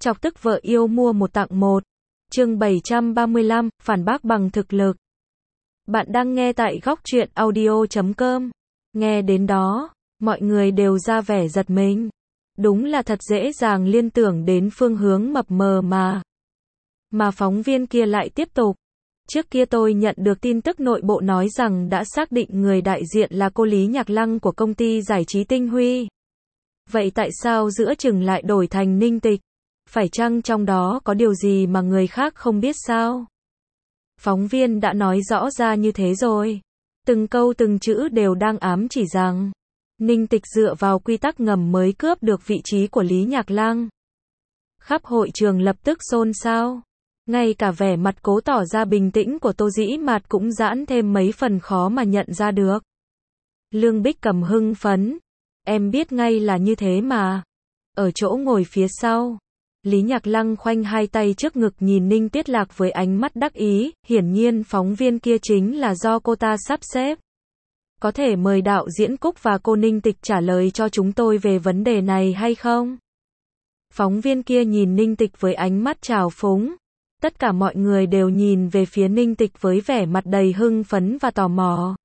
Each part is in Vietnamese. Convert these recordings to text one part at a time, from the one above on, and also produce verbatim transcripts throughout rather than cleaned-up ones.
Chọc tức vợ yêu mua một tặng một. Chương bảy trăm ba mươi lăm, phản bác bằng thực lực. Bạn đang nghe tại góc truyện audio chấm com. Nghe đến đó, mọi người đều ra vẻ giật mình. Đúng là thật dễ dàng liên tưởng đến phương hướng mập mờ mà. Mà phóng viên kia lại tiếp tục. Trước kia tôi nhận được tin tức nội bộ nói rằng đã xác định người đại diện là cô Lý Nhạc Lăng của công ty giải trí Tinh Huy. Vậy tại sao giữa chừng lại đổi thành Ninh Tịch? Phải chăng trong đó có điều gì mà người khác không biết sao? Phóng viên đã nói rõ ra như thế rồi. Từng câu từng chữ đều đang ám chỉ rằng Ninh Tịch dựa vào quy tắc ngầm mới cướp được vị trí của Lý Nhạc Lăng. Khắp hội trường lập tức xôn xao. Ngay cả vẻ mặt cố tỏ ra bình tĩnh của Tô Dĩ Mạt cũng giãn thêm mấy phần khó mà nhận ra được. Lương Bích Cầm hưng phấn. Em biết ngay là như thế mà. Ở chỗ ngồi phía sau, Lý Nhạc Lăng khoanh hai tay trước ngực nhìn Ninh Tiết Lạc với ánh mắt đắc ý, hiển nhiên phóng viên kia chính là do cô ta sắp xếp. Có thể mời đạo diễn Cúc và cô Ninh Tịch trả lời cho chúng tôi về vấn đề này hay không? Phóng viên kia nhìn Ninh Tịch với ánh mắt trào phúng. Tất cả mọi người đều nhìn về phía Ninh Tịch với vẻ mặt đầy hưng phấn và tò mò.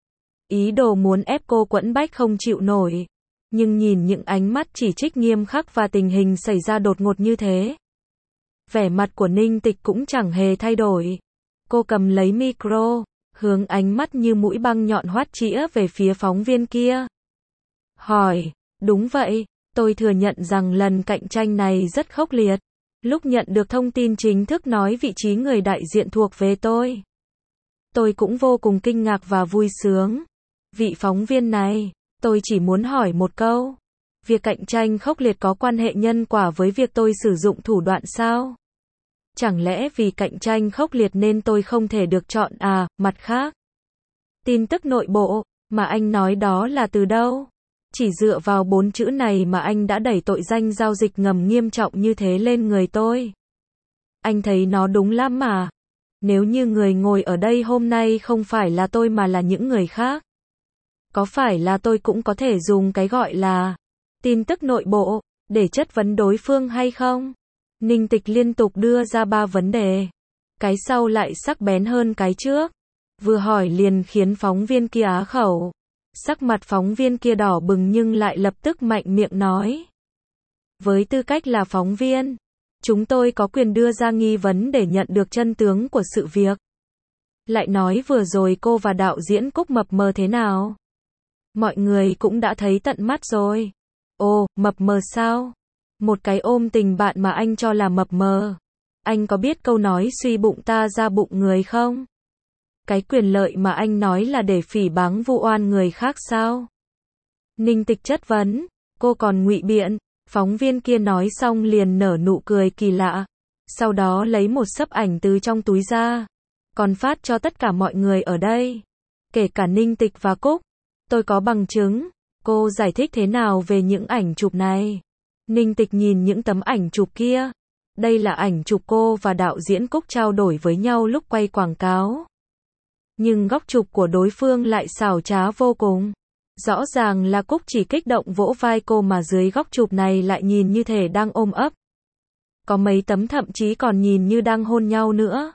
Ý đồ muốn ép cô quẫn bách không chịu nổi. Nhưng nhìn những ánh mắt chỉ trích nghiêm khắc và tình hình xảy ra đột ngột như thế, vẻ mặt của Ninh Tịch cũng chẳng hề thay đổi. Cô cầm lấy micro, hướng ánh mắt như mũi băng nhọn hoắt chĩa về phía phóng viên kia. Hỏi, đúng vậy, tôi thừa nhận rằng lần cạnh tranh này rất khốc liệt. Lúc nhận được thông tin chính thức nói vị trí người đại diện thuộc về tôi, tôi cũng vô cùng kinh ngạc và vui sướng. Vị phóng viên này, tôi chỉ muốn hỏi một câu. Việc cạnh tranh khốc liệt có quan hệ nhân quả với việc tôi sử dụng thủ đoạn sao? Chẳng lẽ vì cạnh tranh khốc liệt nên tôi không thể được chọn à? Mặt khác, tin tức nội bộ mà anh nói đó là từ đâu? Chỉ dựa vào bốn chữ này mà anh đã đẩy tội danh giao dịch ngầm nghiêm trọng như thế lên người tôi. Anh thấy nó đúng lắm mà. Nếu như người ngồi ở đây hôm nay không phải là tôi mà là những người khác, có phải là tôi cũng có thể dùng cái gọi là tin tức nội bộ để chất vấn đối phương hay không? Ninh Tịch liên tục đưa ra ba vấn đề. Cái sau lại sắc bén hơn cái trước. Vừa hỏi liền khiến phóng viên kia á khẩu. Sắc mặt phóng viên kia đỏ bừng nhưng lại lập tức mạnh miệng nói. Với tư cách là phóng viên, chúng tôi có quyền đưa ra nghi vấn để nhận được chân tướng của sự việc. Lại nói vừa rồi cô và đạo diễn Cúc mập mờ thế nào? Mọi người cũng đã thấy tận mắt rồi. Ồ, mập mờ sao? Một cái ôm tình bạn mà anh cho là mập mờ. Anh có biết câu nói suy bụng ta ra bụng người không? Cái quyền lợi mà anh nói là để phỉ báng vu oan người khác sao? Ninh Tịch chất vấn, cô còn ngụy biện. Phóng viên kia nói xong liền nở nụ cười kỳ lạ. Sau đó lấy một xấp ảnh từ trong túi ra, còn phát cho tất cả mọi người ở đây, kể cả Ninh Tịch và Cúc. Tôi có bằng chứng. Cô giải thích thế nào về những ảnh chụp này? Ninh Tịch nhìn những tấm ảnh chụp kia. Đây là ảnh chụp cô và đạo diễn Cúc trao đổi với nhau lúc quay quảng cáo. Nhưng góc chụp của đối phương lại xảo trá vô cùng. Rõ ràng là Cúc chỉ kích động vỗ vai cô mà dưới góc chụp này lại nhìn như thể đang ôm ấp. Có mấy tấm thậm chí còn nhìn như đang hôn nhau nữa.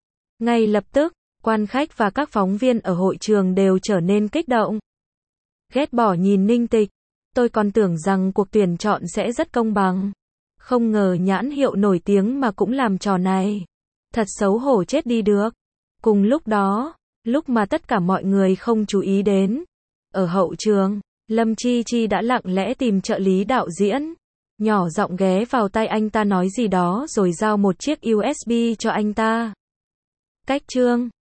Ngay lập tức, quan khách và các phóng viên ở hội trường đều trở nên kích động. Ghét bỏ nhìn Ninh Tịch. Tôi còn tưởng rằng cuộc tuyển chọn sẽ rất công bằng. Không ngờ nhãn hiệu nổi tiếng mà cũng làm trò này. Thật xấu hổ chết đi được. Cùng lúc đó, lúc mà tất cả mọi người không chú ý đến, ở hậu trường, Lâm Chi Chi đã lặng lẽ tìm trợ lý đạo diễn. Nhỏ giọng ghé vào tai anh ta nói gì đó rồi giao một chiếc u ét bê cho anh ta. Cách chương